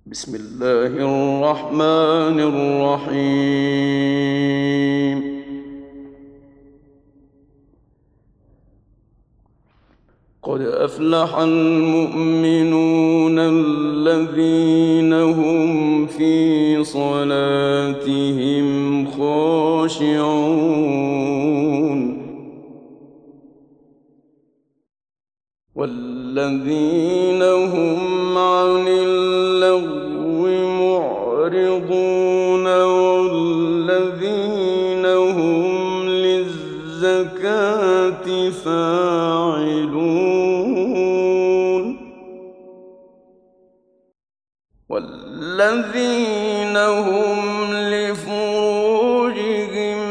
بسم الله الرحمن الرحيم. قد أفلح المؤمنون الذين هم في صلاتهم خاشعون والذين هم عن اللغو معرضون والذين هم للزكاة فاعلون والذين هم لفروجهم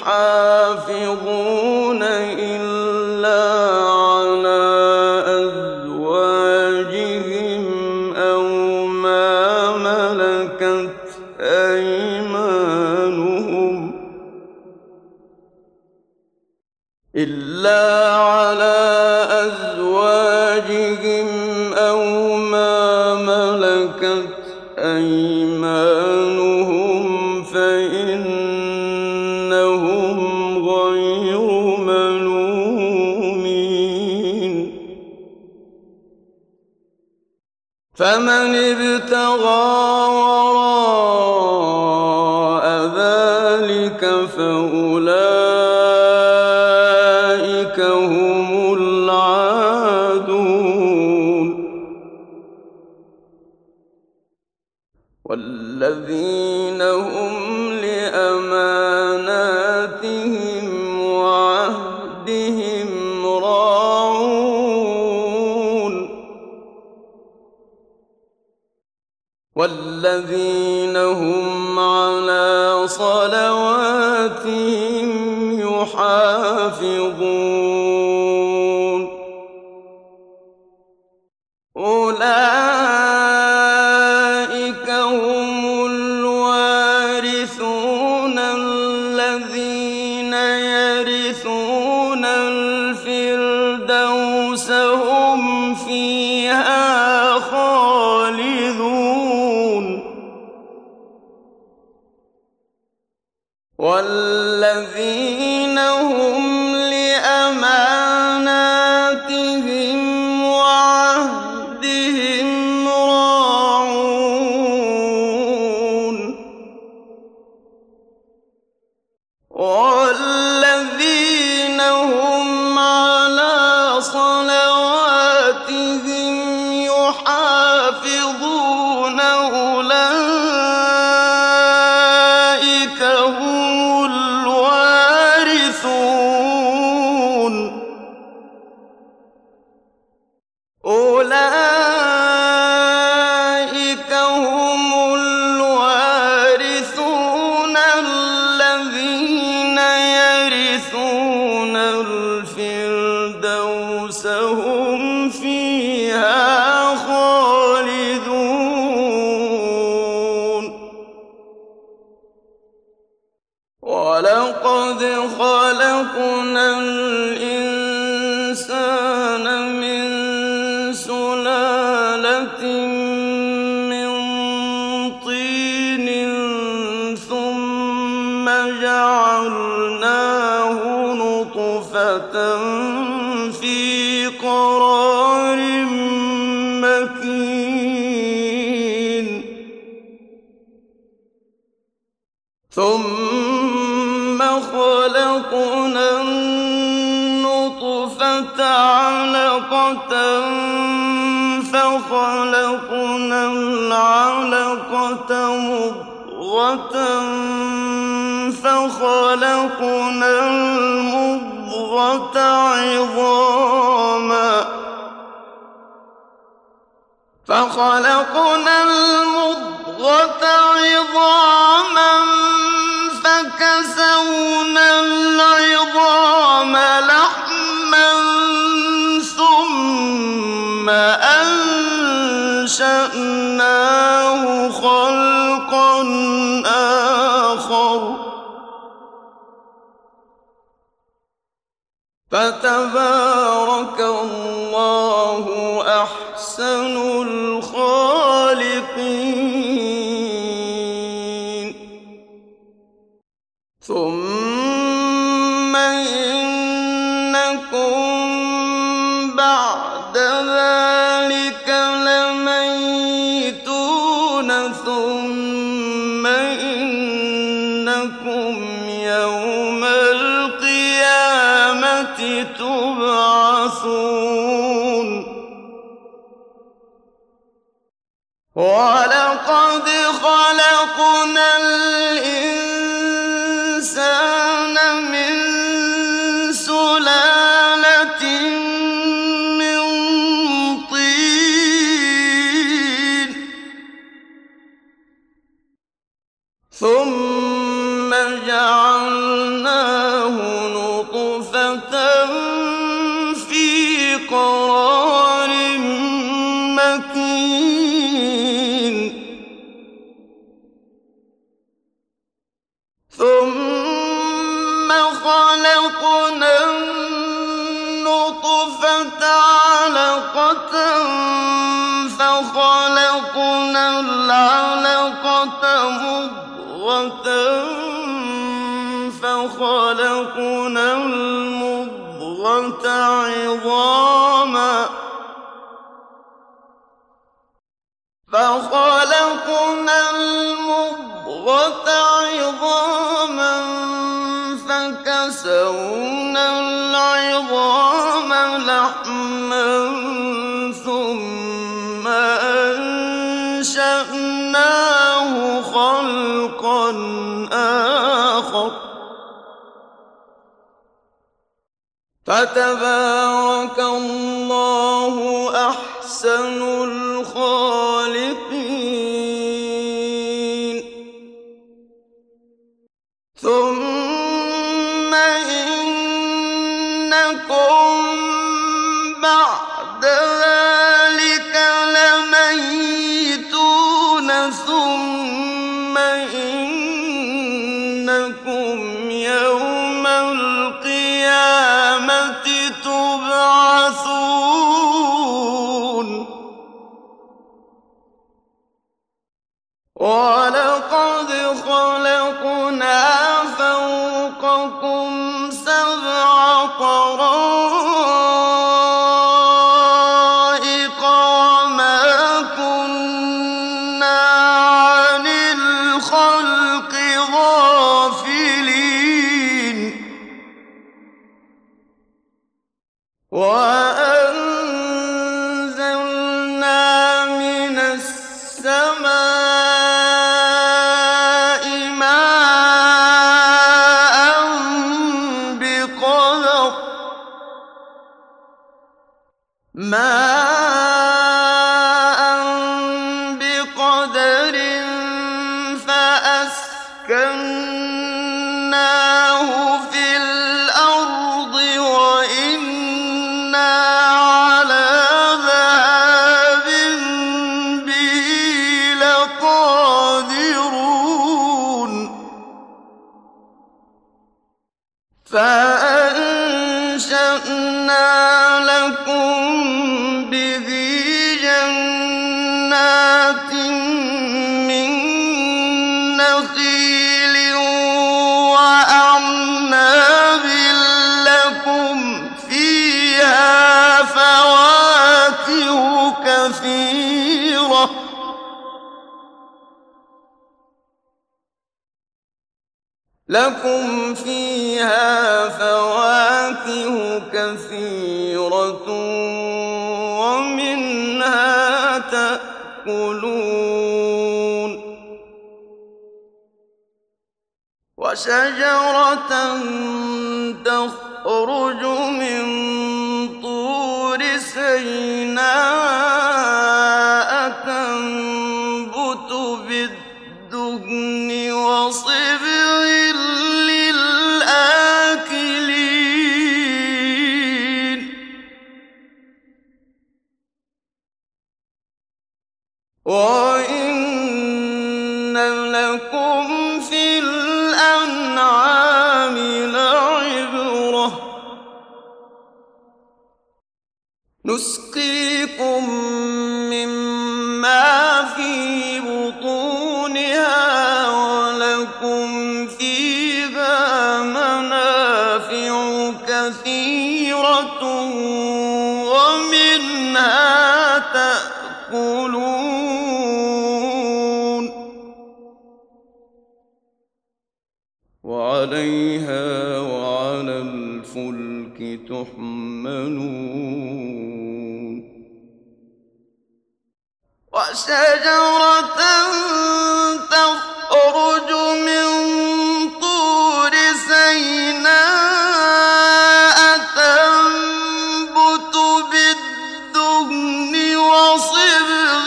حافظون إلا على أزواجهم أو ما ملكت أيمانهم فإنهم غير ملومين. فمن ابتغى وراء ذلك فأولئك هم العادون. والذين هم لأماناتهم وعهدهم راعون. والذين هم على صلواتهم يحافظون. أولئك هم الوارثون الذين يرثون الفردوس هم فيها خالدون. والذين هم لأماناتهم وعهدهم راعون. والذين هم على صلواتهم يحافظون أولئك هم الوارثون. أولئك هم الوارثون الذين يرثون الفردوس هم فيها خالدون. ولقد خلقنا الإنسان من سلالة من طين ثم جعلناه نطفة في قرار مكين. ثم خلقنا النطفة علقة فخلقنا العلقة مضغة فخلقنا المضغة عظاما فكسونا العظام لحما ثم أنشأناه خلقا آخر فتبارك الله أحسن الخالقين. بعد ذلك لميتون ثم إنكم يوم القيامة تبعثون ولقد خلقنا الإنسان من سلالة من طين ثم جعلناه نطفة في قرار مكين ثم خلقنا النطفة علقة فخلقنا العلقة مضغة فخلقنا المضغة عظاما فكسونا العظام لحما ثم أنشأناه خلقا آخر فتبارك الله أحسن الخالقين ثم إنكم بعد ذلك لميتون ثم إنكم يوم القيامة تبعثون ولقد خلقنا فوقكم سبع طرائق وما كنا عن الخلق غافلين وأنزلنا من السماء ماء بقدر فأسكناه في الأرض وإنا على ذهاب به لقادرون فأنشأنا لكم به جنات من نخيل وأعناب لكم فيها فواكه كثيرة ومنها تأكلون وشجرة تخرج من طور سيناء تنبت بالدهن وصبغ للآكلين وإن لكم في الأنعام لعبرة نسقيكم مما في بطونها ولكم فيها منافع كثيرة تأكلون وعليها وعلى الفلك تحملون وشجرة تخرج من طور سيناء تنبت بالدهن وصبغ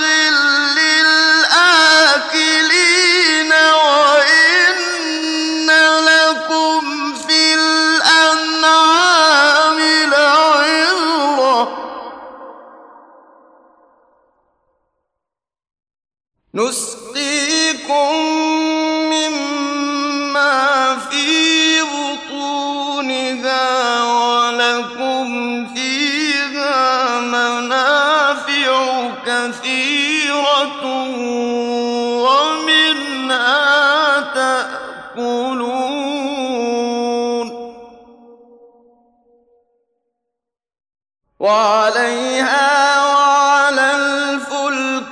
للآكلين وإن لكم في الأنعام لعبرة نسقيكم مما في بطونها ولكم فيها منافع كثيرة ومنها تأكلون وعليها وعلى الفلك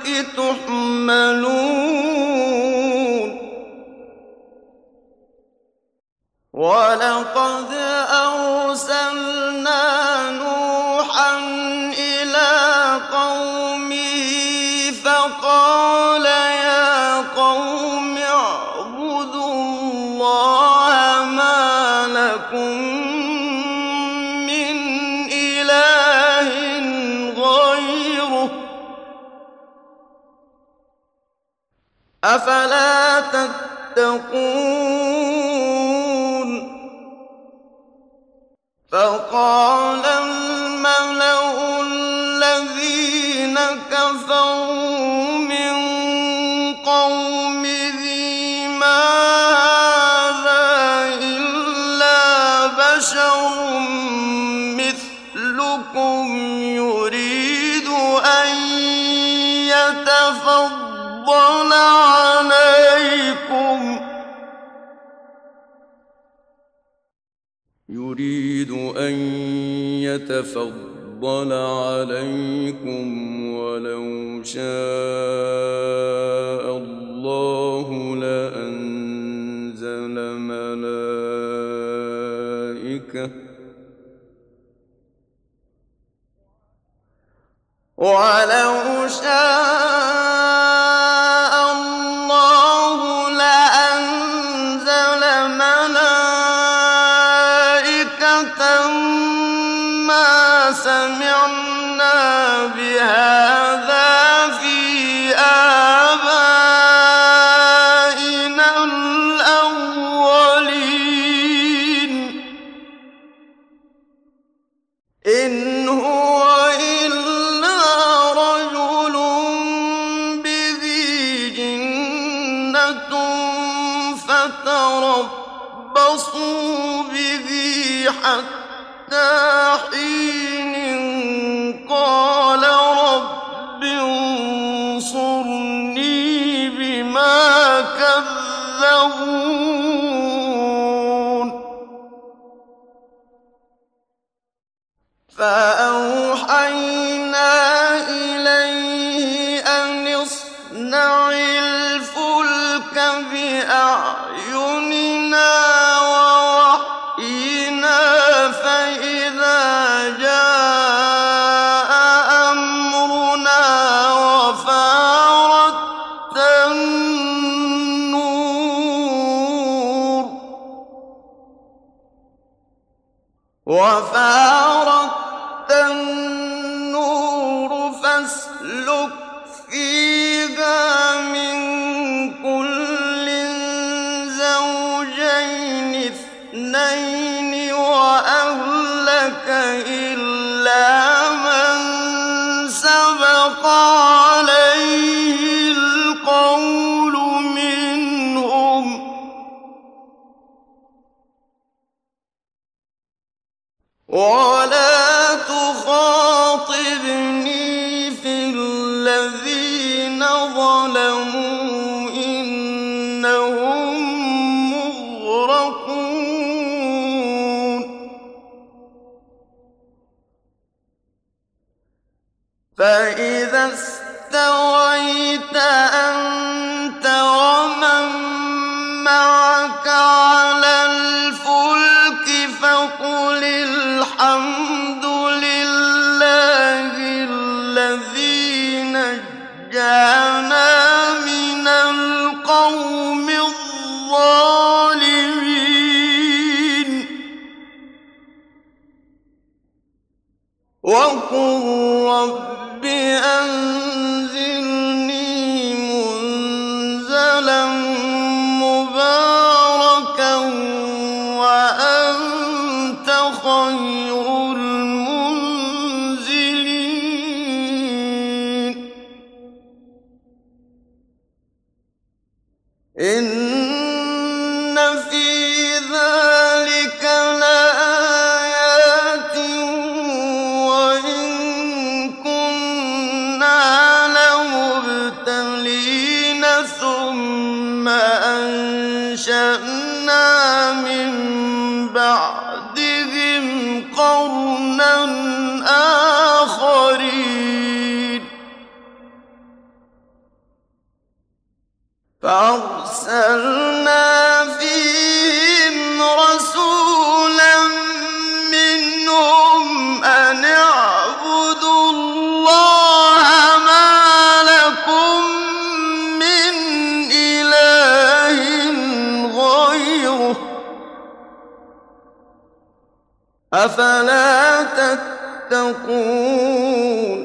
تحملون ولقد أرسلنا نوحا إلى قومه فقال يا قوم اعبدوا الله ما لكم من إله غيره أفلا تتقون فقال الملأ الذين كفروا من قومه ما هذا إلا بشر مثلكم يريد أن يتفضل عليكم ولو شاء الله لأنزل ملائكة ولو شاء الله لأنزل ملائكة ما سمعنا بهذا في آبائنا الأولين إن هو إلا رجل به جنة فتربصوا به حتى حين قال رب انصرني بما كذبون فأوحينا إليه أن اصنع الفلك بأعيننا ووحينا فإذا جاء أمرنا وفارت النور فاسلك فيها من كل زوجين اثنين وأهلك إلا من سبق عليه القول منهم ولا تخاطبني في الذين ظلموا إنهم مغرقون فإذا اسْتَوَيْتَ أَنتَ وَمَن مَّعَكَ عَلَى الْفُلْكِ فَقُلِ الْحَمْدُ لِلَّهِ الَّذِي نَجَّانَا مِنَ الْقَوْمِ الظَّالِمِينَ وَقُل رَّبِّ أَنزِلْنِي مُنزَلًا مُّبَارَكًا وَأَنتَ خَيْرُ الْمُنزِلِينَ إِنَّ فِي ذَٰلِكَ لَآيَاتٍ وَإِن كُنَّا لَمُبْتَلِينَ ثُمَّ أَنشَأْنَا مِن بَعْدِهِمْ قَرْنًا آخَرِينَ فَأَرْسَلْنَا فِيهِمْ رَسُولًا مِّنْهُمْ أَنِ اعْبُدُوا اللَّهَ مَا لَكُم مِّنْ إِلَٰهٍ غَيْرُهُ ۖ أَفَلَا تَتَّقُونَ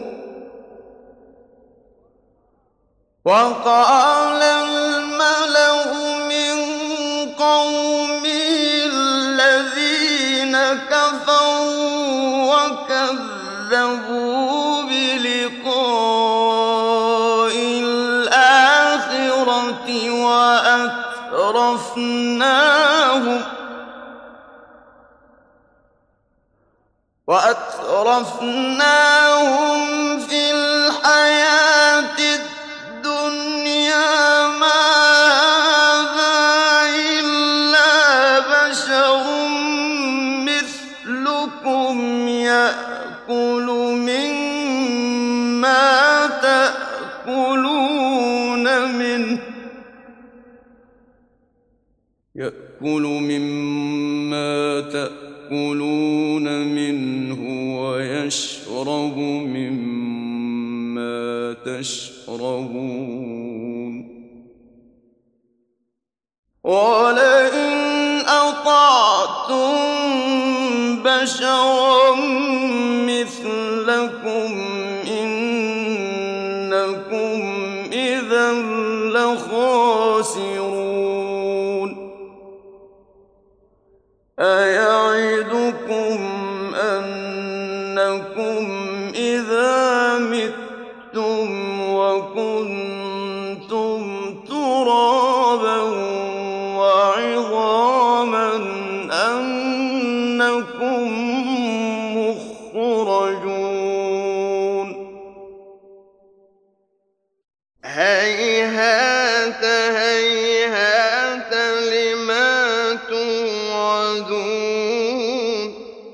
وَقَالَ الْمَلَأُ مِن قَوْمِهِ الَّذِينَ كَفَرُوا وَكَذَّبُوا بِلِقَاءِ الْآخِرَةِ وَأَتْرَفْنَاهُمْ فِي الْحَيَاةِ الدُّنْيَا مَا هَٰذَا إِلَّا بَشَرٌ مِّثْلُكُمْ يَأْكُلُ مِمَّا تَأْكُلُونَ مِنْهُ وَيَشْرَبُ مِمَّا تَشْرَبُونَ وَلَئِنْ أَطَعْتُم بَشَرًا مِّثْلَكُمْ إِنَّكُمْ إِذًا لَّخَاسِرُونَ أَيَعِدُكُمْ أَنَّكُمْ إِذَا مِتُّمْ وَكُنتُمْ تُرَابًا وَعِظَامًا أَنَّكُم مُّخْرَجُونَ هَيْهَاتَ هَيْهَاتَ لِمَا تُوعَدُونَ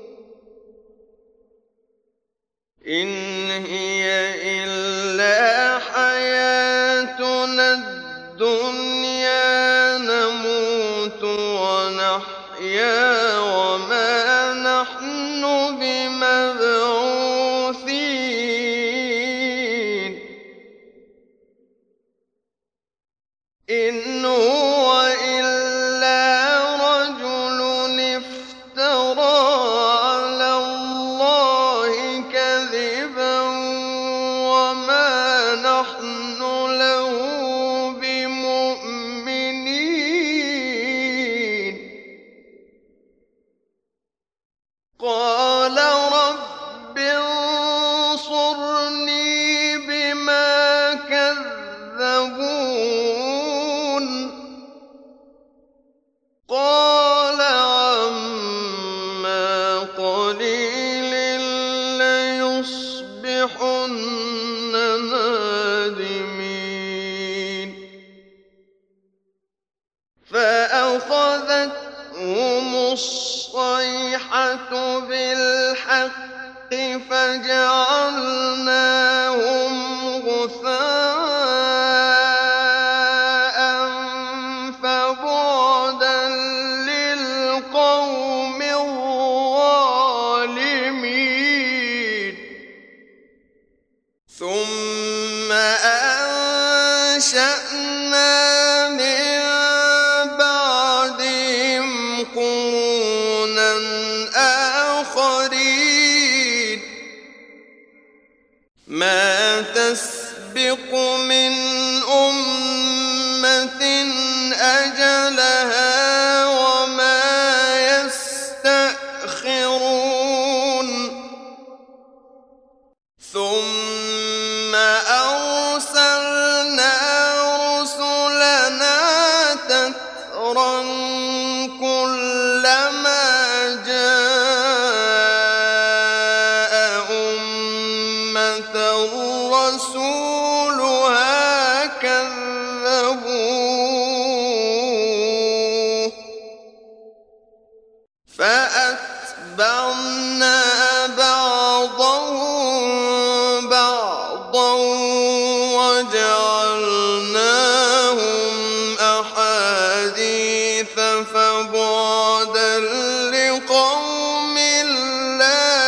إِنْ هِيَ إِلَّا حَيَاتُنَا الدُّنْيَا نَمُوتُ وَنَحْيَا وَمَا نَحْنُ بِمَبْعُوثِينَ إِنْ هُوَ إِلَّا رَجُلٌ افْتَرَىٰ عَلَى اللَّهِ كَذِبًا وَمَا نَحْنُ لَهُ بِمُؤْمِنِينَ قَالَ رَبِّ انصُرْنِي بِمَا كَذَّبُونِ قَالَ عَمَّا قَلِيلٍ لَّيُصْبِحُنَّ نَادِمِينَ فَأَخَذَتْهُمُ الصَّيْحَةُ بِالْحَقِّ فَجَعَلْنَاهُمْ غُثَاءً من بعدهم قرونا آخرين ما تسبق من أمة أجلها وما يستأخرون ثم أرسلنا رسلنا تترى كلما جاء أمة رسولها كذبوه فأتبعنا بعضهم بعضا وجعلناهم أحاديث فبعدا لقوم لا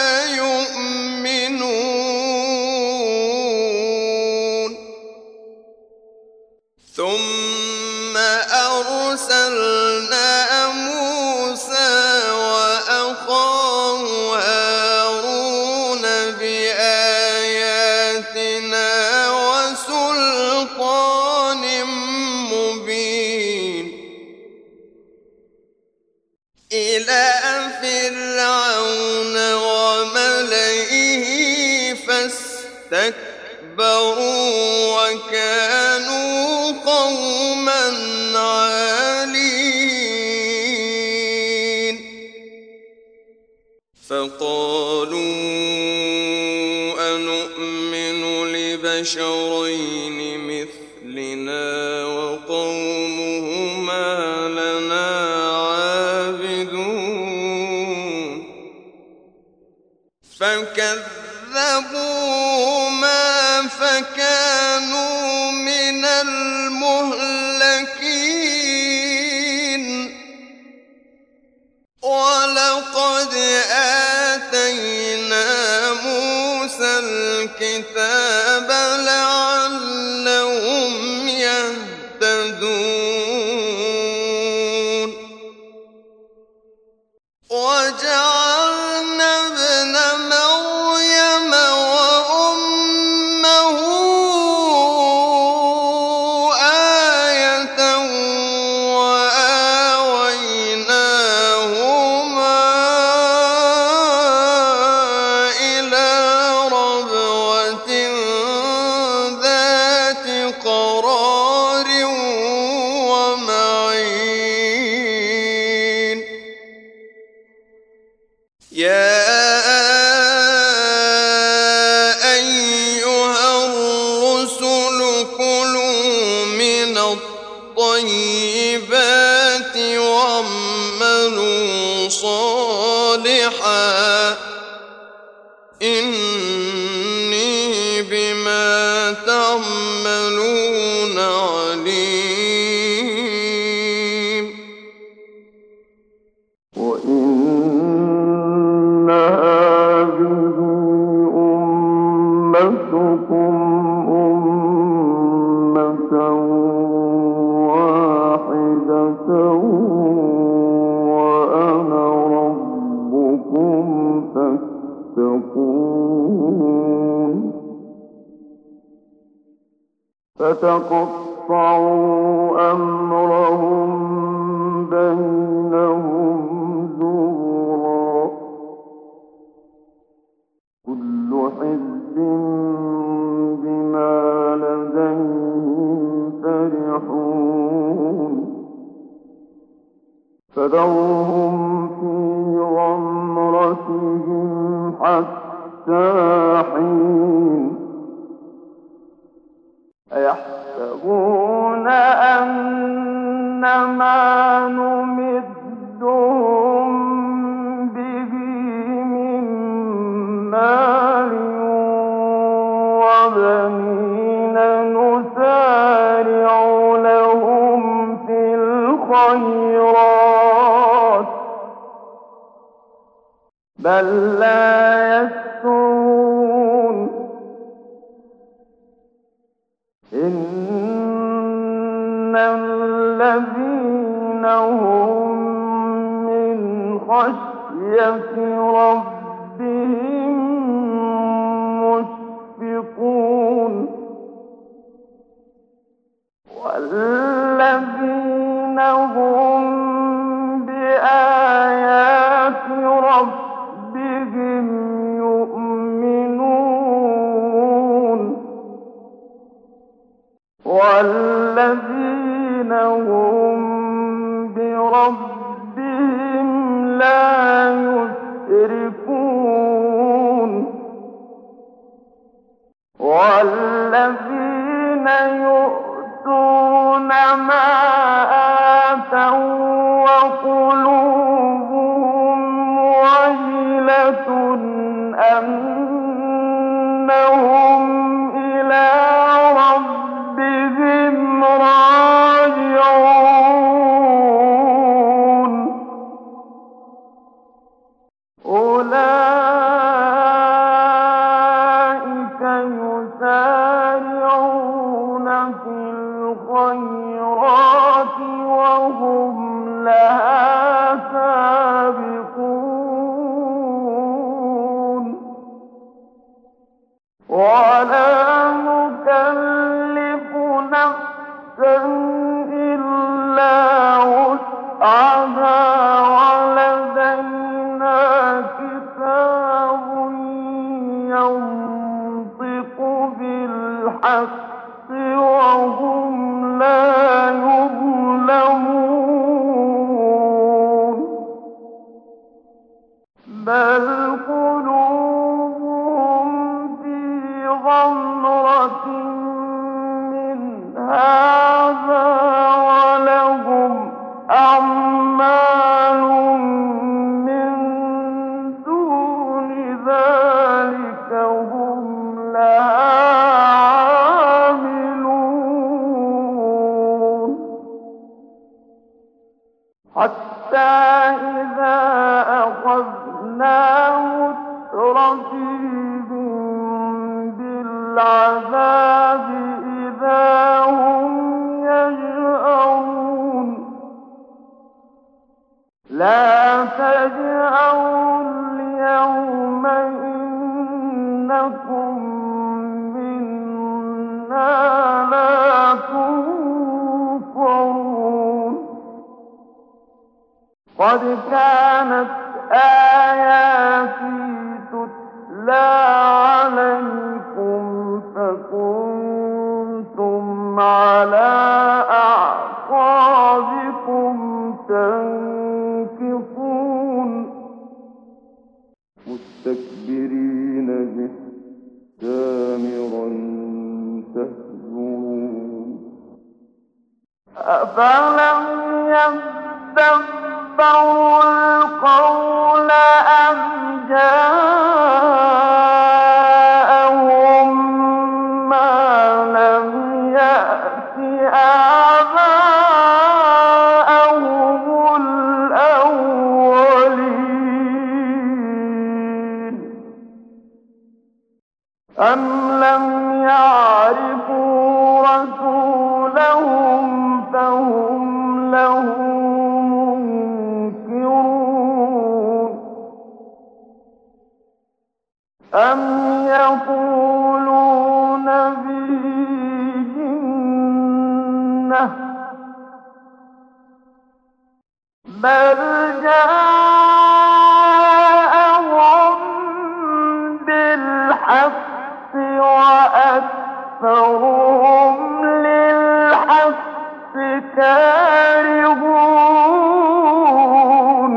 يؤمنون ثم أرسلنا موسى وأخاه هارون بآياتنا وسلطان مبين إلى فرعون وملئه فاستكبروا وكانوا قوما عالين فقالوا أنؤمن لبشرين مثلنا وقومهما لنا عابدون فكذبوهما فكانوا من المهلكين ولقد آتينا موسى الكتاب لعلهم يهتدون وجعلنا ابن مريم وأمه آية وآويناهما إلى ربوة ذات قرار ومعين يا أيها الرسل كلوا من الطيبات واعملوا صالحا إني بما تعملون عليم وإن هذه أمتكم أمة واحدة وأنا ربكم فاتقون فتقطعوا أمرهم بينهم زبرا كل حزب بما لديهم فرحون فذرهم في غمرتهم حتى حين أيحسبون أن ما نمدهم به من مال وبنين نسارع لهم في الخيرات بل لا يشعرون إنما الذين هم من خشية ربهم مشفقون والذين هم بآيات ربهم يؤمنون والذين هم بربهم لا يشركون والذين يؤتون ما آتوا وقلوبهم وجلة أنهم إلى ربهم راجعون أولئك يسارعون في الخيرات وهم لها سابقون ولا نكلف نفسا إلا وسعها ولدينا كتاب ينطق بالحق وهم لا يظلمون بل قلوبهم في غمرة من هذا ولهم أعمال من دون ذلك هم لها عاملون حتى إذا أخذنا مترفيهم بالعذاب إذا هم يجأرون لا تجأروا اليوم إنكم منا لا تنصرون قد كانت آياتي تتلى عليكم فكنتم على أعقابكم تنكصون مستكبرين به سامرا تهجرون أفلم يدبروا القول أم جاءهم ما لم يأت آباءهم الأولين أم لم يعرفوا رسولهم فهم له منكرون أم يقولون به جنة بل جاءهم بالحق وأكثرهم للحق كارهون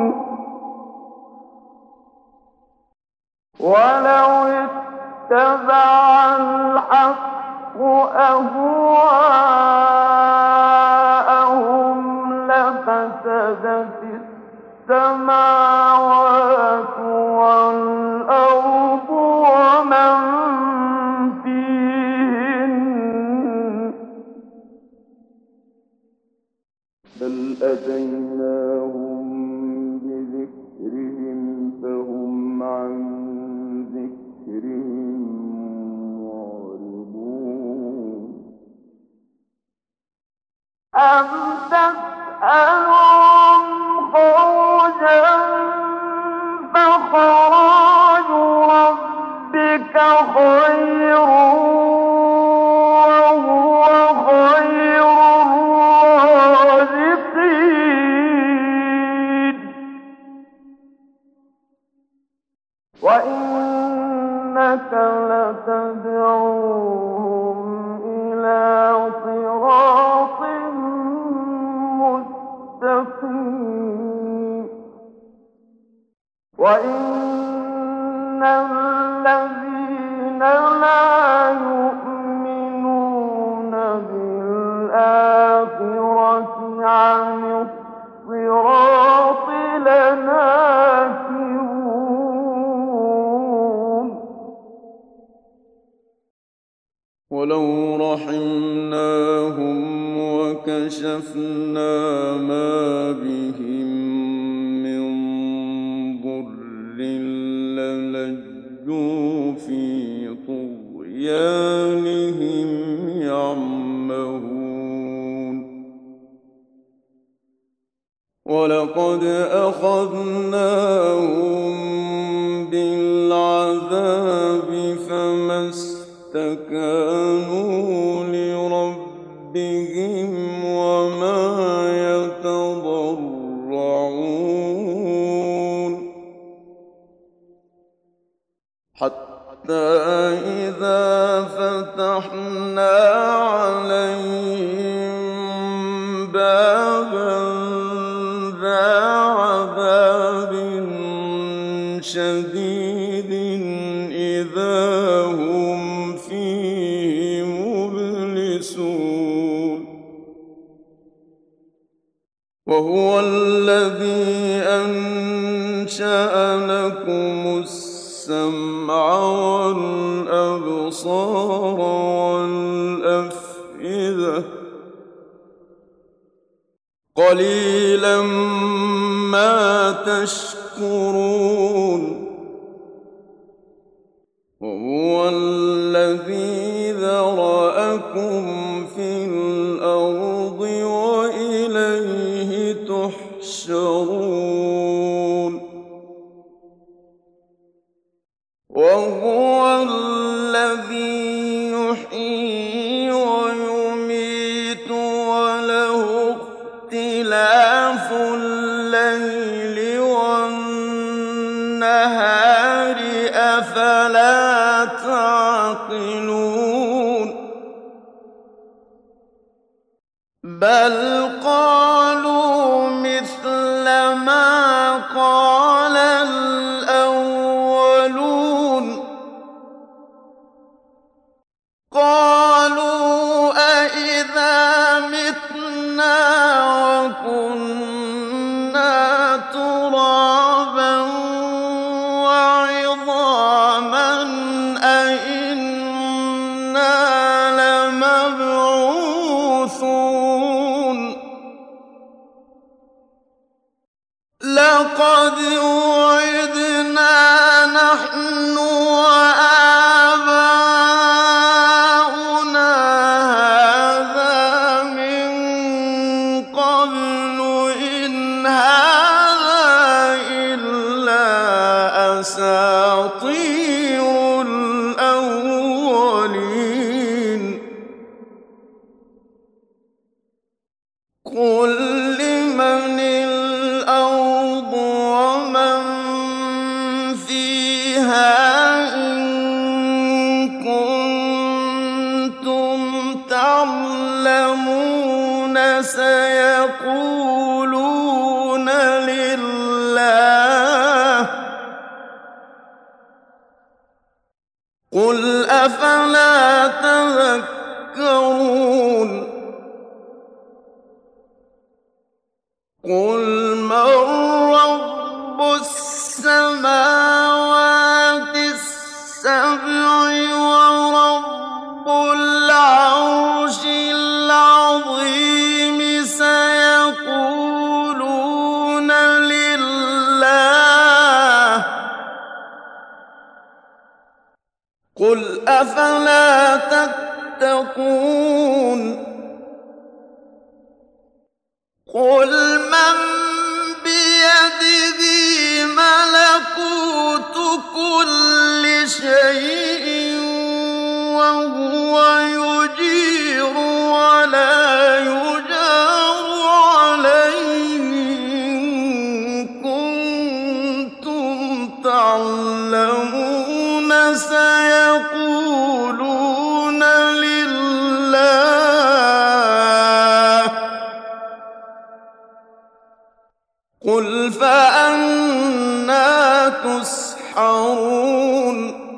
ولو اتبع الحق أهواءهم لفسدت السماوات والأرض ومن فيهن بل أتيناهم بذكرهم فهم عن ذكرهم معرضون أَمْ تَسْأَلُهُمْ خَرْجًا فَخَرَاجُ رَبِّكَ خَيْرٌ وَهُوَ خَيْرُ الرَّازِقِينَ وَإِنَّكَ لَتَدْعُوهُمْ إِلَىٰ صِرَاطٍ مُّسْتَقِيمٍ وَإِنَّ الَّذِينَ لَا يُؤْمِنُونَ بِالْآخِرَةِ عَنِ الصِّرَاطِ لَنَاكِبُونَ وَلَوْ رَحِمْنَاهُمْ وَكَشَفْنَا مَا بِهِم مِّن ضُرٍّ لَّلَجُّوا فِي طُغْيَانِهِمْ يَعْمَهُونَ وَلَقَدْ أَخَذْنَاهُم بِالْعَذَابِ فَمَا اسْتَكَانُوا لِرَبِّهِمْ وَمَا يَتَضَرَّعُونَ حَتَّىٰ إِذَا فَتَحْنَا عَلَيْهِم بَابًا ذَا عَذَابٍ شَدِيدٍ إِذَا هُمْ فِيهِ مُبْلِسُونَ وَهُوَ الَّذِي أَنشَأَ لَكُمُ السَّمْعَ وَالْأَبْصَارَ وَالْأَفْئِدَةَ ۚ قَلِيلًا مَّا تَشْكُرُونَ وَهُوَ الَّذِي ذَرَأَكُمْ فِي الْأَرْضِ وَإِلَيْهِ تُحْشَرُونَ وَهُوَ الَّذِي يُحْيِي وَيُمِيتُ وَلَهُ اخْتِلَافُ اللَّيْلِ وَالنَّهَارِ ۚ أَفَلَا تَعْقِلُونَ بَلْ قَالُوا مِثْلَ مَا قَالَ الْأَوَّلُونَ قَالُوا أَإِذَا مِتْنَا وَكُنَّا تُرَابًا وَعِظَامًا أَإِنَّا لَمَبْعُوثُونَ لَقَدْ وُعِدْنَا نَحْنُ وَآبَاؤُنَا هَٰذَا مِن قَبْلُ إِنْ هَٰذَا إِلَّا أَسَاطِيرُ الْأَوَّلِينَ قُل لِّمَنِ الْأَرْضُ وَمَن فِيهَا إِن كُنتُمْ تَعْلَمُونَ سَيَقُولُونَ لِلَّهِ ۚ قُلْ أَفَلَا تَذَكَّرُونَ قُلْ مَن رَّبُّ السَّمَاوَاتِ السَّبْعِ وَرَبُّ الْعَرْشِ الْعَظِيمِ سَيَقُولُونَ لِلَّهِ ۚ قُلْ أَفَلَا تَتَّقُونَ قل من بيده ملكوت كل شيء وهو يجير ولا يجار عليه إن كنتم تعلمون سيقولون لله قل فأنى تسحرون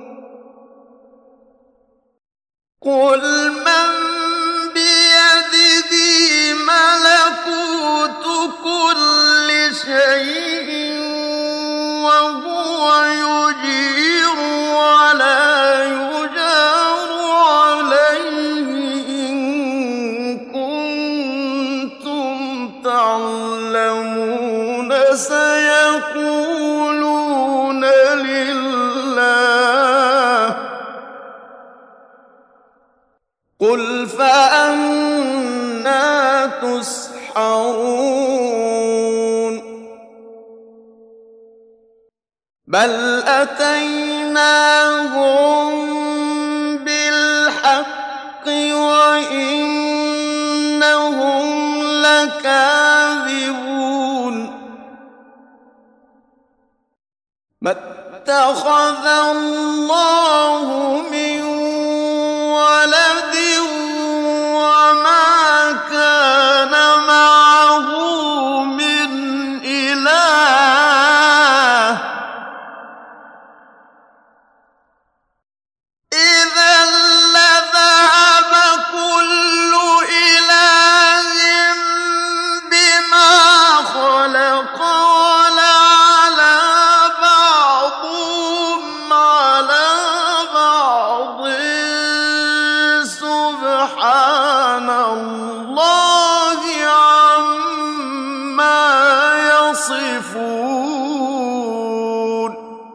قل من بيده ملكوت كل شيء وهو يجير ولا يجار عليه إن كنتم تعلمون سيقولون لله قل فأنى تسحرون بل أتيناهم بالحق وإنهم لكاذبون ما اتخذ الله من ولد وما كان معه من إله إذا لذهب كل إله بما خلق ولعلى بعضهم على بعض سبحان الله عما يصفون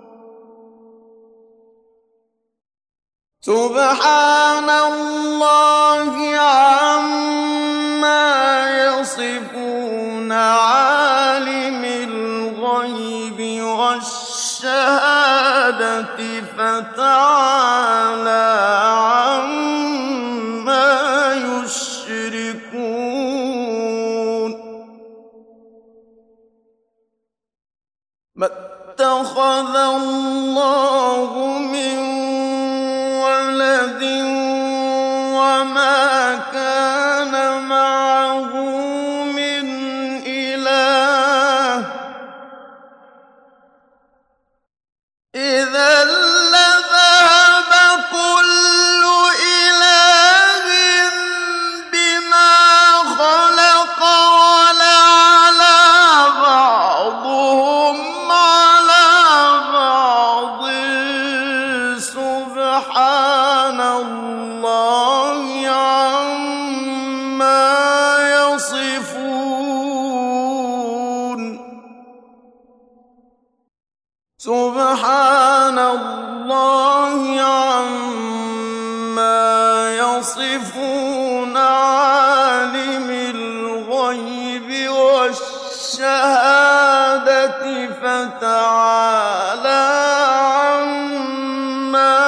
سبحان الله عما يصفون عالم الغيب والشهادة فتعالى عما يشركون ما اتخذ الله من ولد وما كان معه من إله إذا لذهب كل إله بما خلق ولعلى بعضهم على بعض سبحان الله عما يصفون سبحان الله عما يصفون عالم الغيب والشهادة فتعالى عما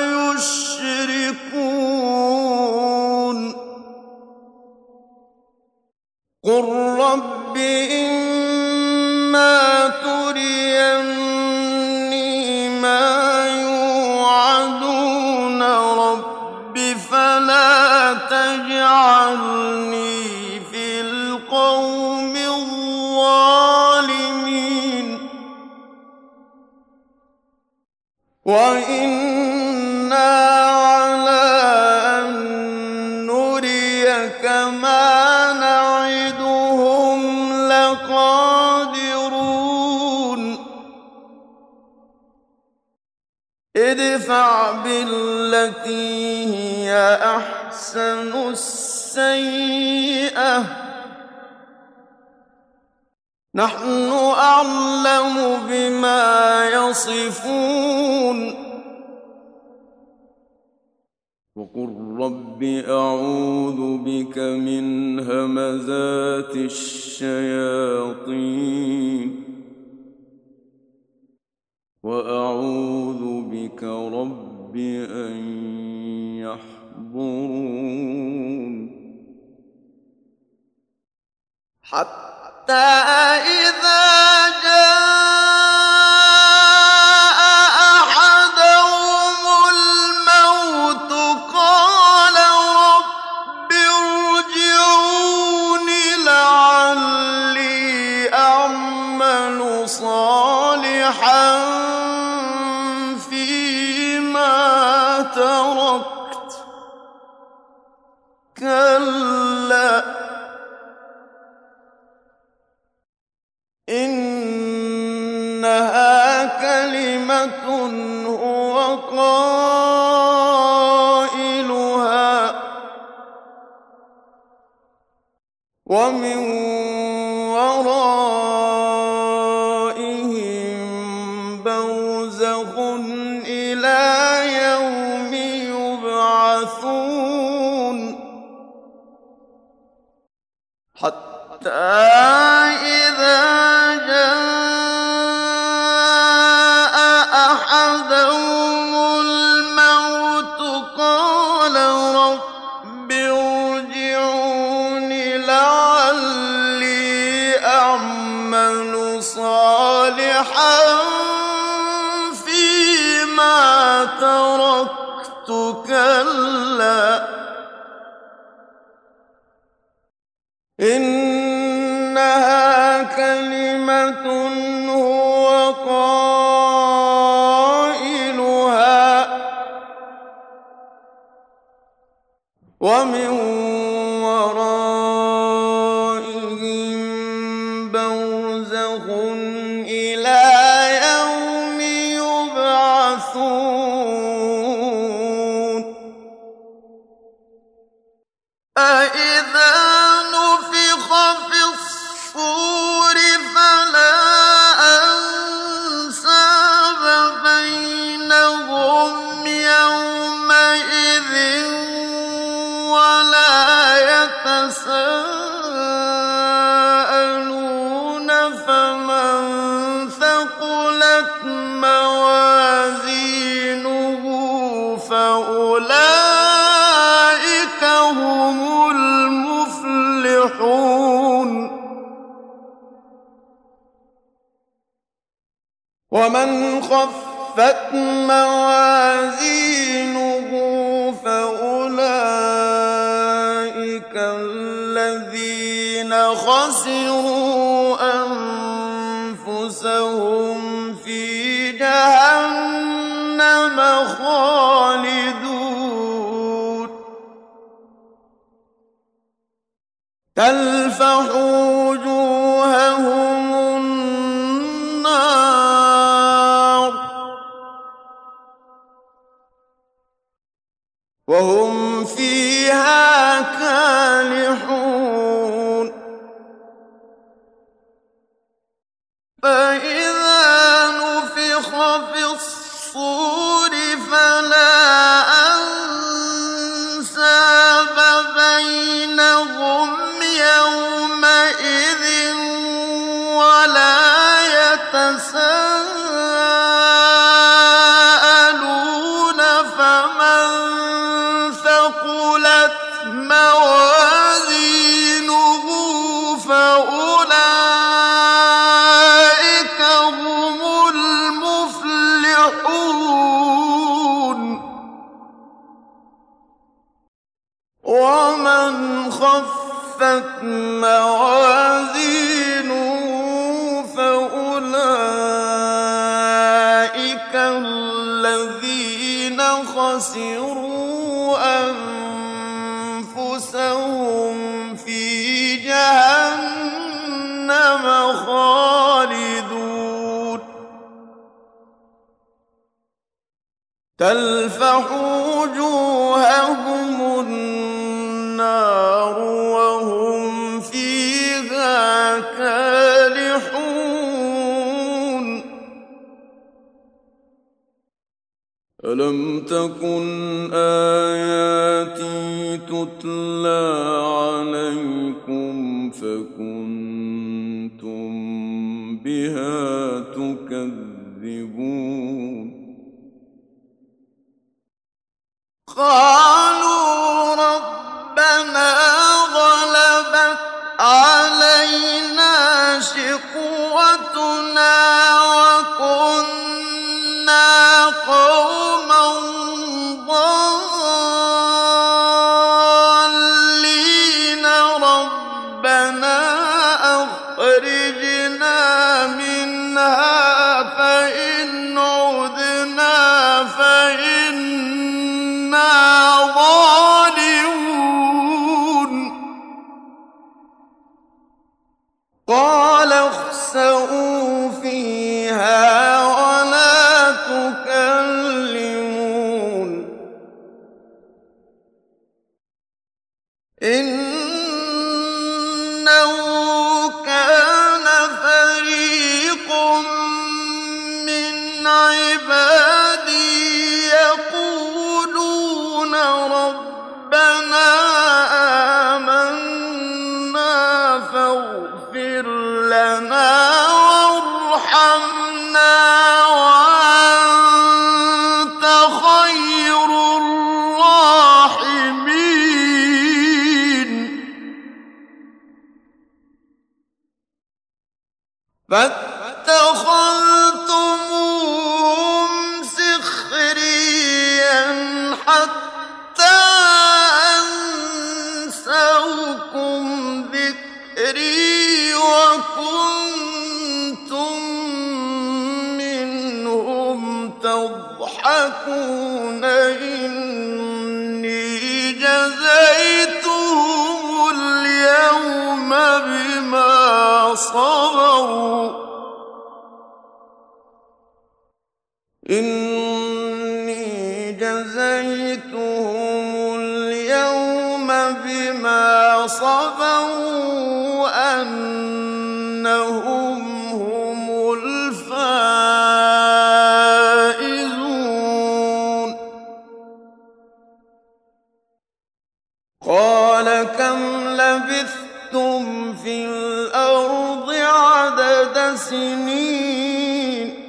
يشركون قل رب إما تريني ما يوعدون رب فلا تجعلني في القوم الظالمين وإنا على أن نريك ما نعدهم لقادرون ادفع بالتي هي أحسن السيئة نحن أعلم بما يصفون وقل رب أعوذ بك من همزات الشياطين وأعوذ بك رب أن يحضرون حتى إذا جاء أحدهم الموت قال رب ارجعون لعلي أعمل صالحا فيما تركت كلا إنها كلمة هو قائلها ومن ورائهم برزخ إلى يوم يبعثون حتى إذا جاء أحدهم الموت قال رب ارجعون لعلي أعمل صالحا فيما تركت كلا إنها كلمة هو قائلها ومن ورائهم برزخ إلى يوم يبعثون فإذا نفخ في الصور فلا أنساب بينهم يومئذ ولا يتساءلون فمن ثقلت موازينه فأولئك هم المفلحون ومن خفت موازينه فأولئك الذين خسروا أنفسهم في جهنم خالدون تلفح وجوههم النار وهم فيها كالحون فإذا نفخ في الصور فلا أنساب بينهم يومئذ ولا يتساءلون فمن ثقلت موازينه فأولئك هم المفلحون ومن خفت موازينه فأولئك الذين خسروا أنفسهم في جهنم خالدون تلفح وجوههم النار وهم فيها كالحون ألم تكن آياتي تتلى عليكم فكنتم بها تكذبون قالوا ربنا غلبت علينا شقوتنا وكنا قوما ضالين ربنا أخرجنا منها فإن عدنا فإنا ظالمون قال اخسئوا فيها ولا تكلمون إنه كان فريق من عبادي يقولون ربنا آمنا فاغفر لنا وارحمنا وأنت خير الراحمين فاتخذتموهم سخريا حتى أنسوكم ذكري وكنتم منهم تضحكون إني جزيتهم اليوم بما صبروا إني جزيتهم اليوم بما صبروا أنهم هم الفائزون قال كم لبثتم في الأرض عدد سنين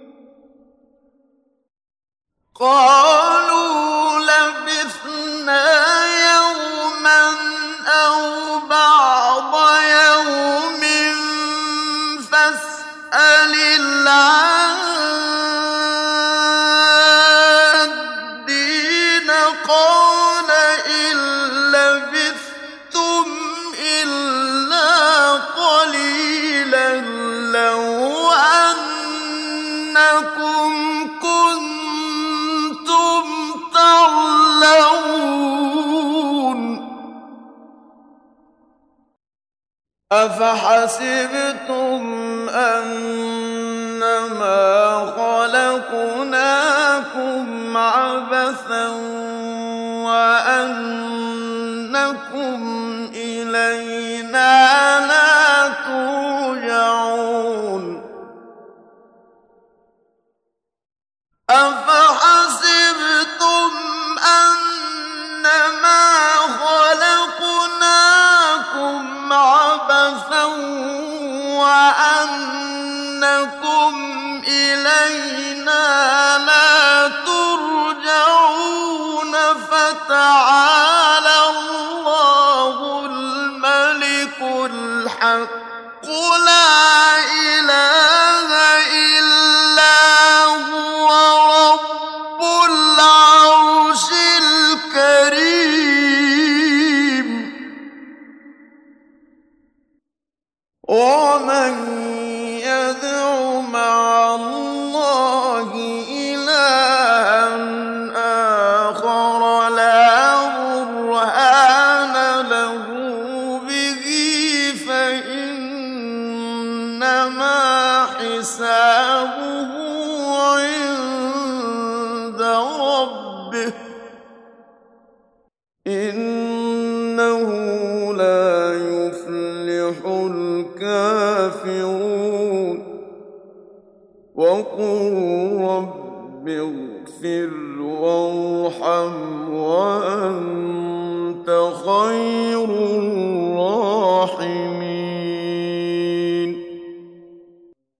قالوا لبثنا يوما أو بعض يوم فاسأل العادين قال إن لبثتم إلا قليلا لو أنكم كنتم تعلمون أفحسبتم أنما خلقناكم عبثا وأنكم إلينا لا ترجعون أفحسبتم أنما خلقناكم عبثا وأنكم إلينا لا ترجعون فتعالى الله الملك الحق لا إله إلا هو رب العرش الكريم ومن يدع مع الله إلها آخر لا برهان له به فإنما حسابه عند ربه إنه لا يفلح الكافرون وقل رب اغفر اغفر وارحم وأنت خير